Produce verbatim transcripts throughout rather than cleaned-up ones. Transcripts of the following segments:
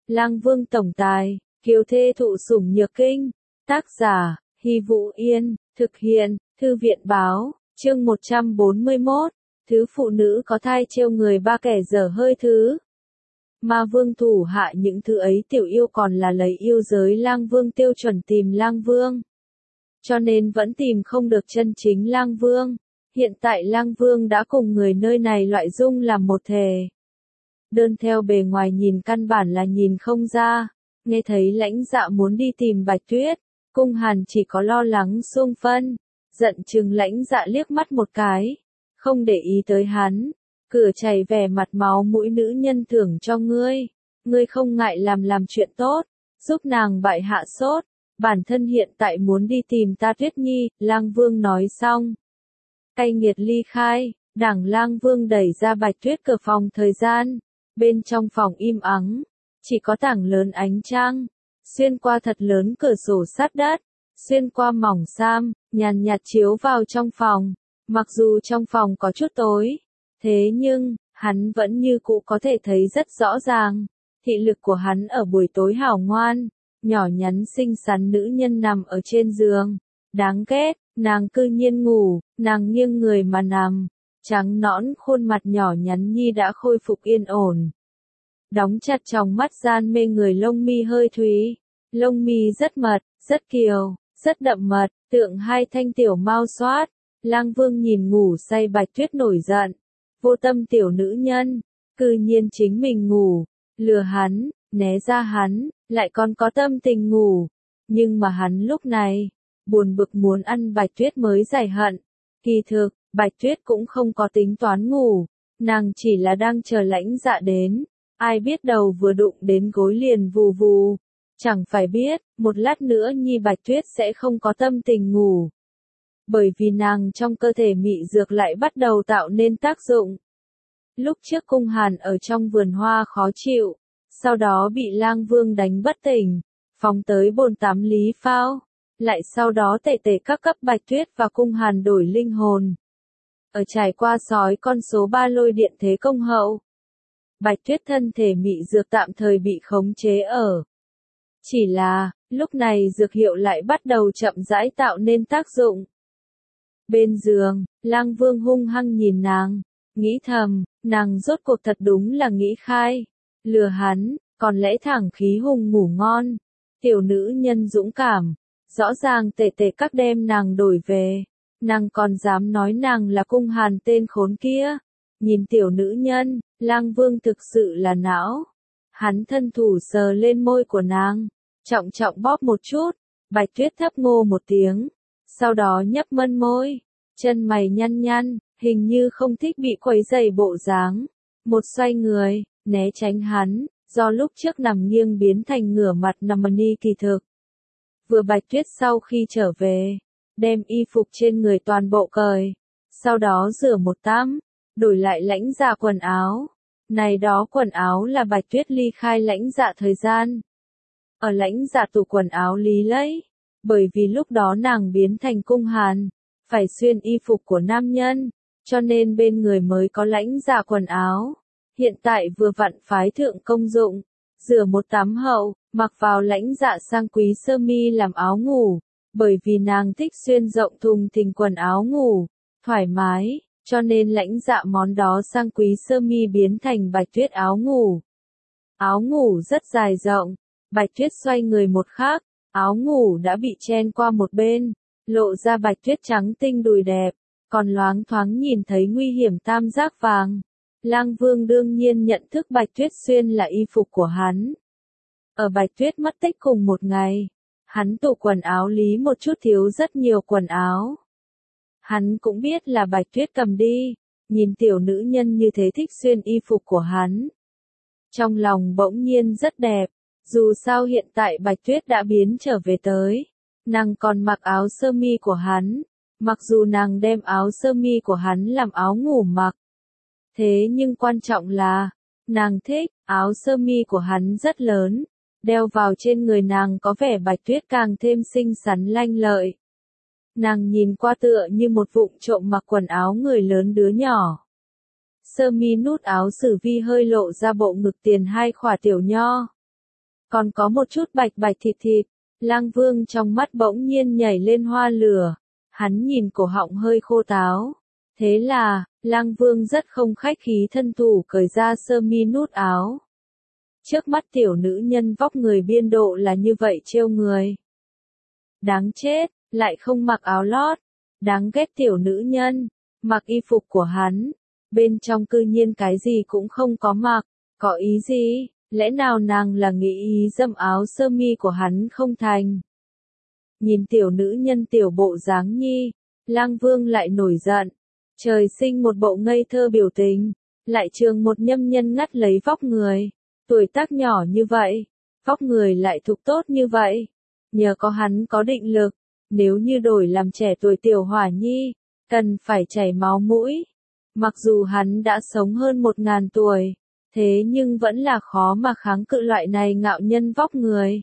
Lang Vương tổng tài, kiều thê thụ sủng nhược kinh. Tác giả, Hy Vũ Yên, thực hiện, Thư viện báo, chương một trăm bốn mươi mốt, thứ phụ nữ có thai trêu người ba kẻ dở hơi thứ. Ma Vương thủ hạ những thứ ấy tiểu yêu còn là lấy yêu giới Lang Vương tiêu chuẩn tìm Lang Vương. Cho nên vẫn tìm không được chân chính Lang Vương. Hiện tại Lang Vương đã cùng người nơi này loại dung làm một thể. Đơn theo bề ngoài nhìn căn bản là nhìn không ra. Nghe thấy Lãnh Dạ muốn đi tìm Bạch Tuyết, Cung Hàn chỉ có lo lắng xung phân, giận chừng Lãnh Dạ liếc mắt một cái, không để ý tới hắn. Cửa chảy vẻ mặt máu mũi nữ nhân thưởng cho ngươi, ngươi không ngại làm làm chuyện tốt, giúp nàng bại hạ sốt, bản thân hiện tại muốn đi tìm ta Tuyết Nhi. Lang Vương nói xong, cay nghiệt ly khai. Đảng Lang Vương đẩy ra Bạch Tuyết cửa phòng thời gian, bên trong phòng im ắng, chỉ có tảng lớn ánh trăng, xuyên qua thật lớn cửa sổ sát đất, xuyên qua mỏng sam, nhàn nhạt chiếu vào trong phòng. Mặc dù trong phòng có chút tối, thế nhưng, hắn vẫn như cũ có thể thấy rất rõ ràng. Thị lực của hắn ở buổi tối hảo ngoan, nhỏ nhắn xinh xắn nữ nhân nằm ở trên giường. Đáng ghét, nàng cư nhiên ngủ, nàng nghiêng người mà nằm, trắng nõn khuôn mặt nhỏ nhắn nhi đã khôi phục yên ổn. Đóng chặt tròng mắt gian mê người lông mi hơi thúy, lông mi rất mật, rất kiều, rất đậm mật, tượng hai thanh tiểu mao xoát. Lang Vương nhìn ngủ say Bạch Tuyết nổi giận. Vô tâm tiểu nữ nhân, cư nhiên chính mình ngủ, lừa hắn, né ra hắn, lại còn có tâm tình ngủ. Nhưng mà hắn lúc này, buồn bực muốn ăn Bạch Tuyết mới giải hận. Kỳ thực, Bạch Tuyết cũng không có tính toán ngủ, nàng chỉ là đang chờ Lãnh Dạ đến. Ai biết đầu vừa đụng đến gối liền vù vù. Chẳng phải biết, một lát nữa nhi Bạch Tuyết sẽ không có tâm tình ngủ. Bởi vì nàng trong cơ thể mị dược lại bắt đầu tạo nên tác dụng. Lúc trước Cung Hàn ở trong vườn hoa khó chịu, sau đó bị Lang Vương đánh bất tỉnh, phóng tới bồn tắm Lý Phao, lại sau đó tệ tệ các cấp Bạch Tuyết và Cung Hàn đổi linh hồn. Ở trải qua sói con số ba lôi điện thế công hậu, Bạch Tuyết thân thể mị dược tạm thời bị khống chế ở. Chỉ là, lúc này dược hiệu lại bắt đầu chậm rãi tạo nên tác dụng. Bên giường, Lang Vương hung hăng nhìn nàng, nghĩ thầm, nàng rốt cuộc thật đúng là nghĩ khai, lừa hắn, còn lẽ thẳng khí hùng ngủ ngon. Tiểu nữ nhân dũng cảm, rõ ràng tệ tệ các đem nàng đổi về, nàng còn dám nói nàng là Cung Hàn tên khốn kia. Nhìn tiểu nữ nhân, Lang Vương thực sự là não. Hắn thân thủ sờ lên môi của nàng, trọng trọng bóp một chút. Bạch Tuyết thấp ngô một tiếng, sau đó nhấp mân môi, chân mày nhăn nhăn, hình như không thích bị quấy rầy bộ dáng. Một xoay người, né tránh hắn, do lúc trước nằm nghiêng biến thành ngửa mặt nằm ni kỳ thực. Vừa Bạch Tuyết sau khi trở về, đem y phục trên người toàn bộ cởi, sau đó rửa một tắm, đổi lại Lãnh Dạ quần áo. Này đó quần áo là Bạch Tuyết ly khai Lãnh Dạ thời gian. Ở Lãnh Dạ tủ quần áo lý lấy, bởi vì lúc đó nàng biến thành Cung Hàn, phải xuyên y phục của nam nhân, cho nên bên người mới có Lãnh Dạ quần áo. Hiện tại vừa vặn phái thượng công dụng, rửa một tắm hậu, mặc vào Lãnh Dạ sang quý sơ mi làm áo ngủ, bởi vì nàng thích xuyên rộng thùng thình quần áo ngủ, thoải mái. Cho nên Lãnh Dạ món đó sang quý sơ mi biến thành Bạch Tuyết áo ngủ. Áo ngủ rất dài rộng, Bạch Tuyết xoay người một khắc, áo ngủ đã bị chen qua một bên, lộ ra Bạch Tuyết trắng tinh đùi đẹp, còn loáng thoáng nhìn thấy nguy hiểm tam giác vàng. Lang Vương đương nhiên nhận thức Bạch Tuyết xuyên là y phục của hắn. Ở Bạch Tuyết mất tích cùng một ngày, hắn tủ quần áo lý một chút thiếu rất nhiều quần áo. Hắn cũng biết là Bạch Tuyết cầm đi, nhìn tiểu nữ nhân như thế thích xuyên y phục của hắn. Trong lòng bỗng nhiên rất đẹp, dù sao hiện tại Bạch Tuyết đã biến trở về tới, nàng còn mặc áo sơ mi của hắn, mặc dù nàng đem áo sơ mi của hắn làm áo ngủ mặc. Thế nhưng quan trọng là, nàng thích, áo sơ mi của hắn rất lớn, đeo vào trên người nàng có vẻ Bạch Tuyết càng thêm xinh xắn lanh lợi. Nàng nhìn qua tựa như một vụng trộm mặc quần áo người lớn đứa nhỏ. Sơ mi nút áo Sử Vi hơi lộ ra bộ ngực tiền hai khỏa tiểu nho. còn có một chút bạch bạch thịt thịt. Lang Vương trong mắt bỗng nhiên nhảy lên hoa lửa, hắn nhìn cổ họng hơi khô táo. Thế là, Lang Vương rất không khách khí thân thủ cởi ra sơ mi nút áo. Trước mắt tiểu nữ nhân vóc người biên độ là như vậy trêu người. Đáng chết, lại không mặc áo lót. Đáng ghét tiểu nữ nhân, mặc y phục của hắn, bên trong cư nhiên cái gì cũng không có mặc, có ý gì, lẽ nào nàng là nghĩ ý dâm áo sơ mi của hắn không thành. Nhìn tiểu nữ nhân tiểu bộ dáng nhi, Lang Vương lại nổi giận, trời sinh một bộ ngây thơ biểu tình, lại trường một nhâm nhân ngắt lấy vóc người, tuổi tác nhỏ như vậy, vóc người lại thục tốt như vậy, nhờ có hắn có định lực. Nếu như đổi làm trẻ tuổi tiểu hỏa nhi, cần phải chảy máu mũi. Mặc dù hắn đã sống hơn một ngàn tuổi, thế nhưng vẫn là khó mà kháng cự loại này ngạo nhân vóc người.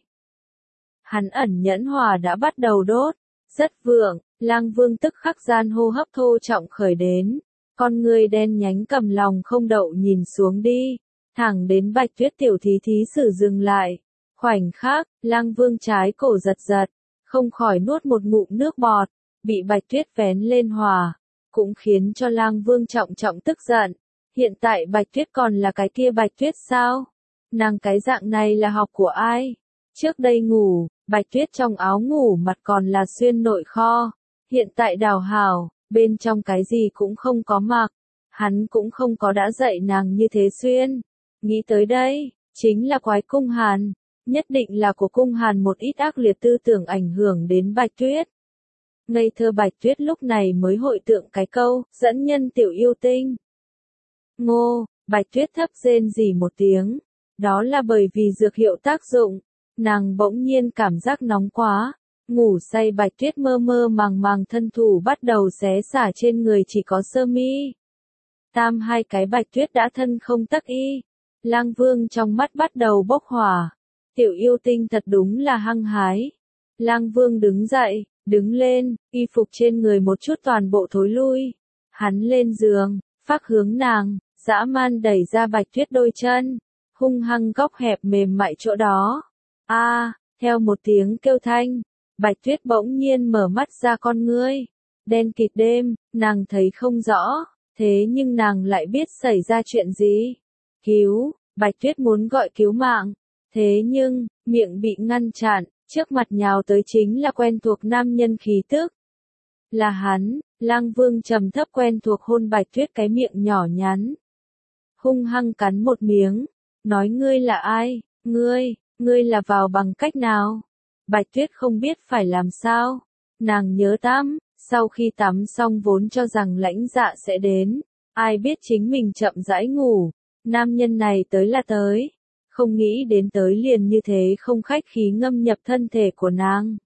Hắn ẩn nhẫn hỏa đã bắt đầu đốt, rất vượng, Lang Vương tức khắc gian hô hấp thô trọng khởi đến, con người đen nhánh cầm lòng không đậu nhìn xuống đi, thẳng đến Bạch Tuyết tiểu thí thí sử dừng lại. Khoảnh khắc, Lang Vương trái cổ giật giật, không khỏi nuốt một ngụm nước bọt, bị Bạch Tuyết vén lên hỏa, cũng khiến cho Lang Vương trọng trọng tức giận. Hiện tại Bạch Tuyết còn là cái kia Bạch Tuyết sao? Nàng cái dạng này là học của ai? Trước đây ngủ, Bạch Tuyết trong áo ngủ mặt còn là xuyên nội kho, hiện tại đào hào, bên trong cái gì cũng không có mặc, hắn cũng không có đã dạy nàng như thế xuyên. Nghĩ tới đây, chính là quái cung hàn. Nhất định là của cung hàn một ít ác liệt tư tưởng ảnh hưởng đến Bạch Tuyết. Ngây thơ Bạch Tuyết lúc này mới hội tượng cái câu, dẫn nhân tiểu yêu tinh. Ngô, Bạch Tuyết thấp rên rỉ một tiếng. Đó là bởi vì dược hiệu tác dụng. Nàng bỗng nhiên cảm giác nóng quá. Ngủ say Bạch Tuyết mơ mơ màng màng thân thủ bắt đầu xé xả trên người chỉ có sơ mi. Tam hai cái Bạch Tuyết đã thân không tắc y. Lang Vương trong mắt bắt đầu bốc hỏa. Tiểu yêu tinh thật đúng là hăng hái. Lang Vương đứng dậy, đứng lên, y phục trên người một chút toàn bộ thối lui. Hắn lên giường, phác hướng nàng, dã man đẩy ra Bạch Tuyết đôi chân, hung hăng góc hẹp mềm mại chỗ đó. A, à, theo một tiếng kêu thanh, Bạch Tuyết bỗng nhiên mở mắt ra con ngươi. Đen kịt đêm, nàng thấy không rõ, thế nhưng nàng lại biết xảy ra chuyện gì. Cứu, Bạch Tuyết muốn gọi cứu mạng. Thế nhưng, miệng bị ngăn chặn, trước mặt nhào tới chính là quen thuộc nam nhân khí tức. Là hắn, Lang Vương trầm thấp quen thuộc hôn Bạch Tuyết cái miệng nhỏ nhắn. Hung hăng cắn một miếng, nói ngươi là ai, ngươi, ngươi là vào bằng cách nào? Bạch Tuyết không biết phải làm sao. Nàng nhớ tắm, sau khi tắm xong vốn cho rằng lãnh dạ sẽ đến, ai biết chính mình chậm rãi ngủ, nam nhân này tới là tới. Không nghĩ đến tới liền như thế không khách khí ngâm nhập thân thể của nàng.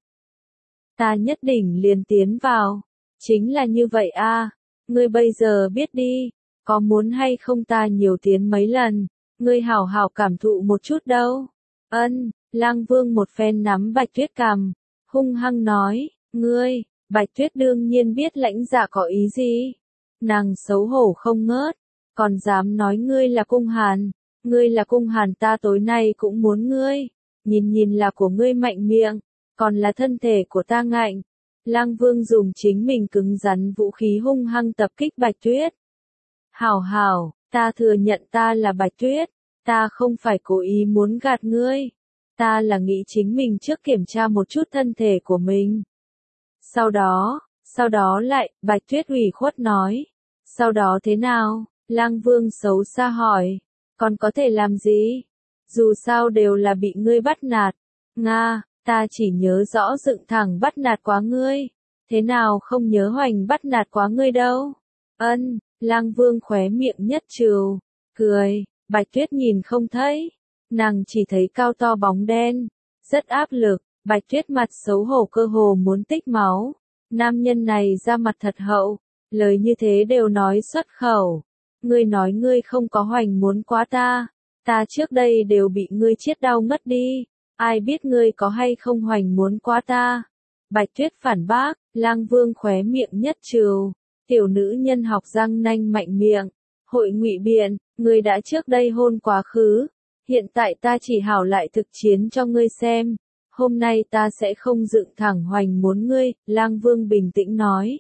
Ta nhất định liền tiến vào. Chính là như vậy a, à. Ngươi bây giờ biết đi, có muốn hay không ta nhiều tiến mấy lần, ngươi hảo hảo cảm thụ một chút đâu. Ân, Lang Vương một phen nắm Bạch Tuyết cằm, hung hăng nói, ngươi, Bạch Tuyết đương nhiên biết lãnh dạ có ý gì. Nàng xấu hổ không ngớt, còn dám nói ngươi là cung hàn. Ngươi là cung hàn ta tối nay cũng muốn ngươi, nhìn nhìn là của ngươi mạnh miệng, còn là thân thể của ta ngạnh. Lang Vương dùng chính mình cứng rắn vũ khí hung hăng tập kích Bạch Tuyết. Hảo hảo, ta thừa nhận ta là Bạch Tuyết, ta không phải cố ý muốn gạt ngươi, ta là nghĩ chính mình trước kiểm tra một chút thân thể của mình. Sau đó, sau đó lại, Bạch Tuyết ủy khuất nói, sau đó thế nào? Lang Vương xấu xa hỏi. Còn có thể làm gì? Dù sao đều là bị ngươi bắt nạt. Nga, ta chỉ nhớ rõ dựng thẳng bắt nạt quá ngươi. Thế nào không nhớ hoành bắt nạt quá ngươi đâu? Ân, Lang Vương khóe miệng nhất trừ, cười, Bạch Tuyết nhìn không thấy. Nàng chỉ thấy cao to bóng đen, rất áp lực, Bạch Tuyết mặt xấu hổ cơ hồ muốn tích máu. Nam nhân này ra mặt thật hậu, lời như thế đều nói xuất khẩu. Ngươi nói ngươi không có hoành muốn quá ta, ta trước đây đều bị ngươi chết đau ngất đi, ai biết ngươi có hay không hoành muốn quá ta. Bạch Tuyết phản bác, Lang Vương khóe miệng nhất trừ, tiểu nữ nhân học răng nanh mạnh miệng, hội ngụy biện, ngươi đã trước đây hôn quá khứ, Hiện tại ta chỉ hảo lại thực chiến cho ngươi xem. Hôm nay ta sẽ không dựng thẳng hoành muốn ngươi, Lang Vương bình tĩnh nói.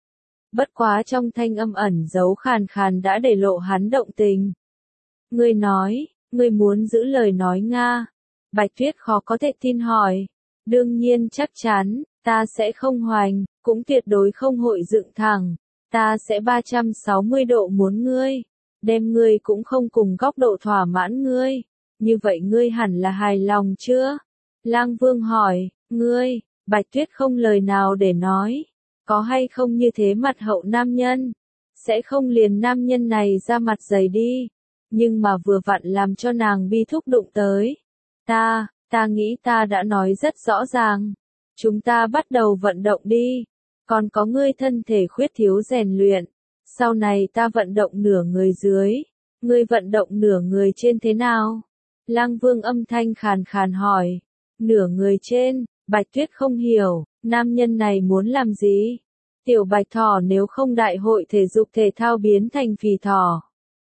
Bất quá trong thanh âm ẩn giấu khàn khàn đã để lộ hắn động tình. Ngươi nói, ngươi muốn giữ lời nói Nga. Bạch Tuyết khó có thể tin hỏi. Đương nhiên chắc chắn, ta sẽ không hoành, cũng tuyệt đối không hội dựng thẳng. Ta sẽ ba trăm sáu mươi độ muốn ngươi. Đem ngươi cũng không cùng góc độ thỏa mãn ngươi. Như vậy ngươi hẳn là hài lòng chưa? Lang Vương hỏi, ngươi, Bạch Tuyết không lời nào để nói. Có hay không như thế mặt hậu nam nhân? Sẽ không liền nam nhân này ra mặt dày đi. Nhưng mà vừa vặn làm cho nàng bi thúc đụng tới. Ta, ta nghĩ ta đã nói rất rõ ràng. Chúng ta bắt đầu vận động đi. Còn có ngươi thân thể khuyết thiếu rèn luyện. Sau này ta vận động nửa người dưới. Ngươi vận động nửa người trên thế nào? Lang Vương âm thanh khàn khàn hỏi. Nửa người trên, Bạch Tuyết không hiểu, nam nhân này muốn làm gì? Tiểu Bạch Thỏ nếu không đại hội thể dục thể thao biến thành phì thỏ.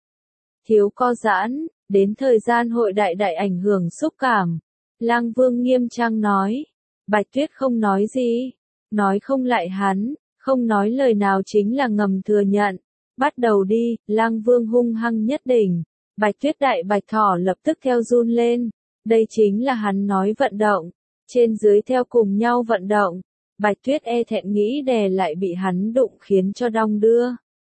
Thiếu co giãn, đến thời gian hội đại đại ảnh hưởng xúc cảm. Lang Vương nghiêm trang nói. Bạch Tuyết không nói gì. Nói không lại hắn, không nói lời nào chính là ngầm thừa nhận. Bắt đầu đi, Lang Vương hung hăng nhất đỉnh. Bạch Tuyết đại Bạch Thỏ lập tức theo run lên. Đây chính là hắn nói vận động. Trên dưới theo cùng nhau vận động. Bạch Tuyết e thẹn nghĩ đè lại bị hắn đụng khiến cho đong đưa.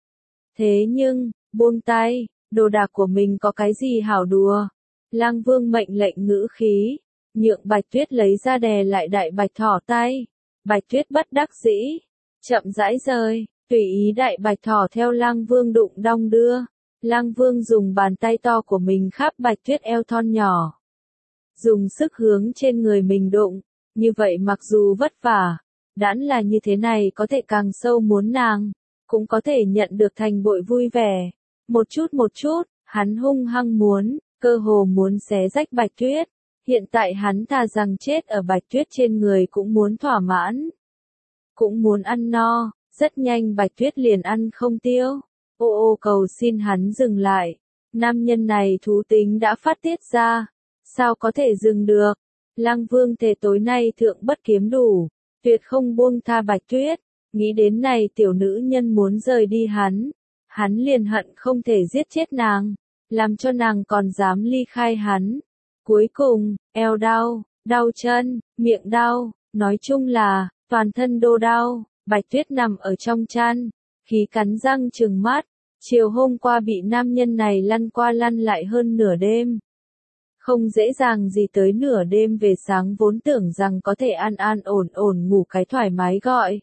Thế nhưng, buông tay, đồ đạc của mình có cái gì hảo đùa. Lang Vương mệnh lệnh ngữ khí. Nhượng Bạch Tuyết lấy ra đè lại đại Bạch Thỏ tay. Bạch Tuyết bất đắc dĩ. Chậm rãi rời, tùy ý đại Bạch Thỏ theo Lang Vương đụng đong đưa. Lang Vương dùng bàn tay to của mình khắp Bạch Tuyết eo thon nhỏ. Dùng sức hướng trên người mình đụng. Như vậy mặc dù vất vả. Đãn là như thế này có thể càng sâu muốn nàng. Cũng có thể nhận được thành bội vui vẻ. Một chút một chút, hắn hung hăng muốn, cơ hồ muốn xé rách Bạch Tuyết. Hiện tại hắn thà rằng chết ở Bạch Tuyết trên người cũng muốn thỏa mãn. Cũng muốn ăn no, rất nhanh Bạch Tuyết liền ăn không tiêu. Ô ô cầu xin hắn dừng lại. Nam nhân này thú tính đã phát tiết ra. Sao có thể dừng được? Lang Vương thề tối nay thượng bất kiếm đủ. Tuyệt không buông tha Bạch Tuyết. Nghĩ đến này tiểu nữ nhân muốn rời đi hắn. Hắn liền hận không thể giết chết nàng. Làm cho nàng còn dám ly khai hắn. Cuối cùng, eo đau, đau chân, miệng đau. Nói chung là, toàn thân đô đau. Bạch Tuyết nằm ở trong chăn. Khí cắn răng trừng mắt. Chiều hôm qua bị nam nhân này lăn qua lăn lại hơn nửa đêm. Không dễ dàng gì tới nửa đêm về sáng vốn tưởng rằng có thể an an ổn ổn ngủ cái thoải mái gọi.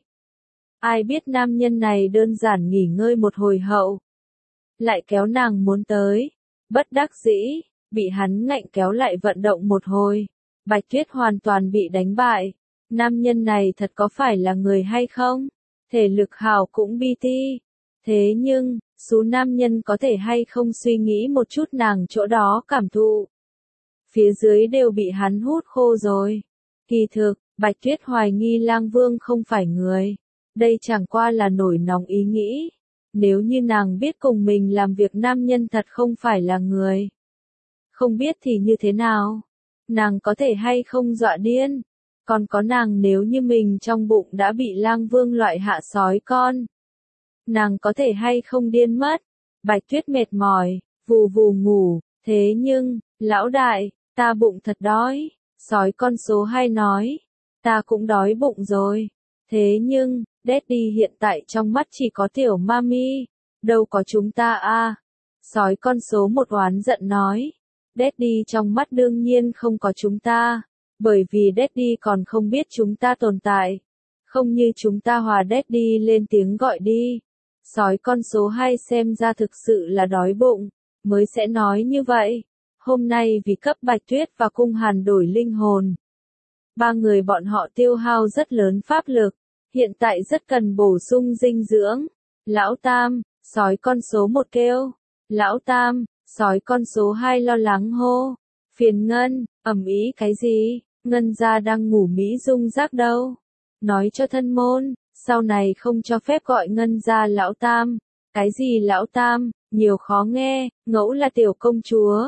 Ai biết nam nhân này đơn giản nghỉ ngơi một hồi hậu. Lại kéo nàng muốn tới. Bất đắc dĩ, bị hắn ngạnh kéo lại vận động một hồi. Bạch Tuyết hoàn toàn bị đánh bại. Nam nhân này thật có phải là người hay không? Thể lực hào cũng bi ti. Thế nhưng, số nam nhân có thể hay không suy nghĩ một chút nàng chỗ đó cảm thụ. Phía dưới đều bị hắn hút khô rồi. Kỳ thực, Bạch Tuyết hoài nghi Lang Vương không phải người. Đây chẳng qua là nổi nóng ý nghĩ. Nếu như nàng biết cùng mình làm việc nam nhân thật không phải là người. Không biết thì như thế nào? Nàng có thể hay không dọa điên? Còn có nàng nếu như mình trong bụng đã bị Lang Vương loại hạ sói con. Nàng có thể hay không điên mất? Bạch Tuyết mệt mỏi, vù vù ngủ. Thế nhưng, lão đại, ta bụng thật đói. Sói con số hai nói. Ta cũng đói bụng rồi. Thế nhưng, Daddy hiện tại trong mắt chỉ có tiểu mami. Đâu có chúng ta a. Sói con số một oán giận nói. Daddy trong mắt đương nhiên không có chúng ta. Bởi vì Daddy còn không biết chúng ta tồn tại. Không như chúng ta hòa Daddy lên tiếng gọi đi. Sói con số hai xem ra thực sự là đói bụng. Mới sẽ nói như vậy. Hôm nay vì cấp Bạch Tuyết và Cung Hàn đổi linh hồn. Ba người bọn họ tiêu hao rất lớn pháp lực. Hiện tại rất cần bổ sung dinh dưỡng. Lão Tam, sói con số một kêu. Lão Tam, sói con số hai lo lắng hô. Phiền Ngân, ầm ĩ cái gì? Ngân gia đang ngủ mỹ dung giác đâu? Nói cho thân môn, sau này không cho phép gọi Ngân gia Lão Tam. Cái gì Lão Tam, nhiều khó nghe, ngẫu là tiểu công chúa.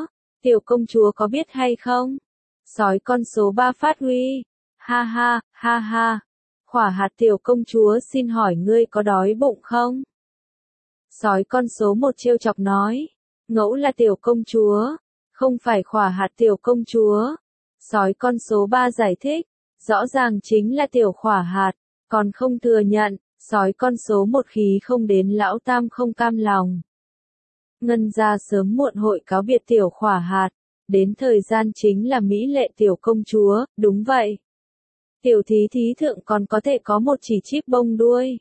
Tiểu công chúa có biết hay không? Sói con số ba phát huy. Ha ha, ha ha. Khỏa hạt tiểu công chúa xin hỏi ngươi có đói bụng không? Sói con số một trêu chọc nói. Ngẫu là tiểu công chúa. Không phải khỏa hạt tiểu công chúa. Sói con số ba giải thích. Rõ ràng chính là tiểu khỏa hạt. Còn không thừa nhận. Sói con số một khí không đến lão tam không cam lòng. Ngân gia sớm muộn hội cáo biệt tiểu khỏa hạt. Đến thời gian chính là mỹ lệ tiểu công chúa, đúng vậy. Tiểu thí thí thượng còn có thể có một chỉ chip bông đuôi.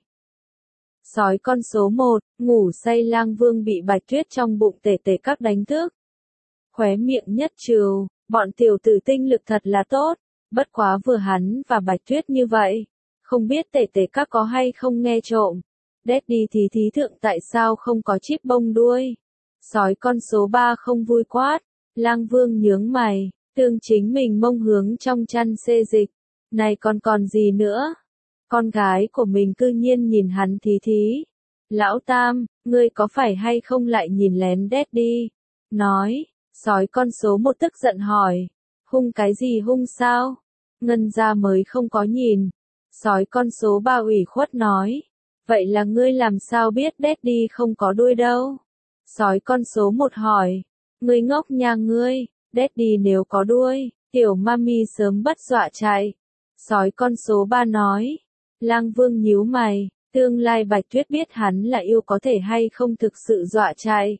Sói con số một, ngủ say lang vương bị Bạch Tuyết trong bụng tể tể các đánh thức. Khóe miệng nhất trừ, bọn tiểu tử tinh lực thật là tốt, bất quá vừa hắn và Bạch Tuyết như vậy. Không biết tể tể các có hay không nghe trộm. Daddy thí thí thượng tại sao không có chip bông đuôi. Sói con số ba không vui quát. Lang vương nhướng mày, tương chính mình mông hướng trong chăn xê dịch. Này còn còn gì nữa? Con gái của mình cư nhiên nhìn hắn thí thí. Lão tam, ngươi có phải hay không lại nhìn lén Daddy? Nói, sói con số một tức giận hỏi. Hung cái gì hung sao? Ngân gia mới không có nhìn. Sói con số ba ủy khuất nói. Vậy là ngươi làm sao biết Daddy không có đuôi đâu? Sói con số một hỏi. Ngươi ngốc nhà ngươi, Daddy nếu có đuôi, tiểu mami sớm bất dọa chạy. Sói con số ba nói. Lang vương nhíu mày, tương lai Bạch Tuyết biết hắn là yêu có thể hay không thực sự dọa chạy.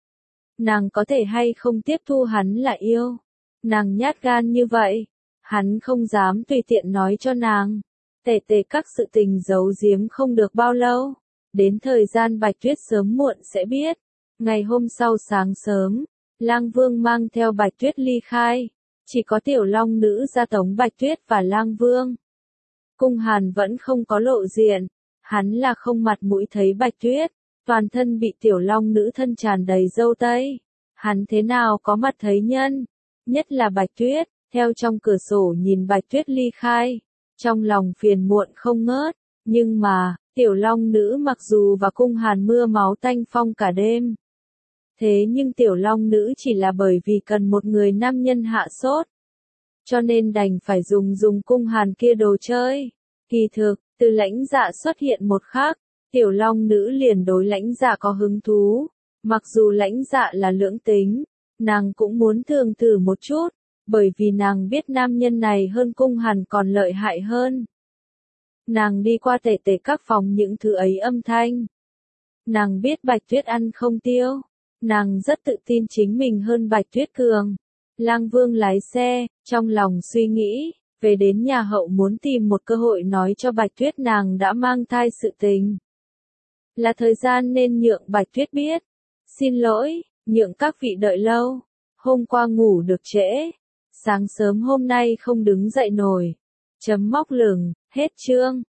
Nàng có thể hay không tiếp thu hắn là yêu. Nàng nhát gan như vậy, hắn không dám tùy tiện nói cho nàng. Tể tể các sự tình giấu giếm không được bao lâu. Đến thời gian Bạch Tuyết sớm muộn sẽ biết. Ngày hôm sau sáng sớm, Lang Vương mang theo Bạch Tuyết ly khai. Chỉ có tiểu long nữ ra tống Bạch Tuyết và Lang Vương. Cung Hàn vẫn không có lộ diện. Hắn là không mặt mũi thấy Bạch Tuyết. Toàn thân bị tiểu long nữ thân tràn đầy dâu tây. Hắn thế nào có mặt thấy nhân. Nhất là Bạch Tuyết, theo trong cửa sổ nhìn Bạch Tuyết ly khai. Trong lòng phiền muộn không ngớt. Nhưng mà, tiểu long nữ mặc dù và Cung Hàn mưa máu tanh phong cả đêm. Thế nhưng tiểu long nữ chỉ là bởi vì cần một người nam nhân hạ sốt. Cho nên đành phải dùng dùng Cung Hàn kia đồ chơi. Kỳ thực, từ lãnh dạ xuất hiện một khắc, tiểu long nữ liền đối lãnh dạ có hứng thú. Mặc dù lãnh dạ là lưỡng tính, nàng cũng muốn thường thử một chút, bởi vì nàng biết nam nhân này hơn Cung Hàn còn lợi hại hơn. Nàng đi qua tể tể các phòng những thứ ấy âm thanh. Nàng biết Bạch Tuyết ăn không tiêu. Nàng rất tự tin chính mình hơn Bạch Tuyết cường. Lang Vương lái xe, trong lòng suy nghĩ, về đến nhà hậu muốn tìm một cơ hội nói cho Bạch Tuyết nàng đã mang thai sự tình. Là thời gian nên nhượng Bạch Tuyết biết. Xin lỗi, nhượng các vị đợi lâu. Hôm qua ngủ được trễ. Sáng sớm hôm nay không đứng dậy nổi. Chấm móc lửng, hết chương.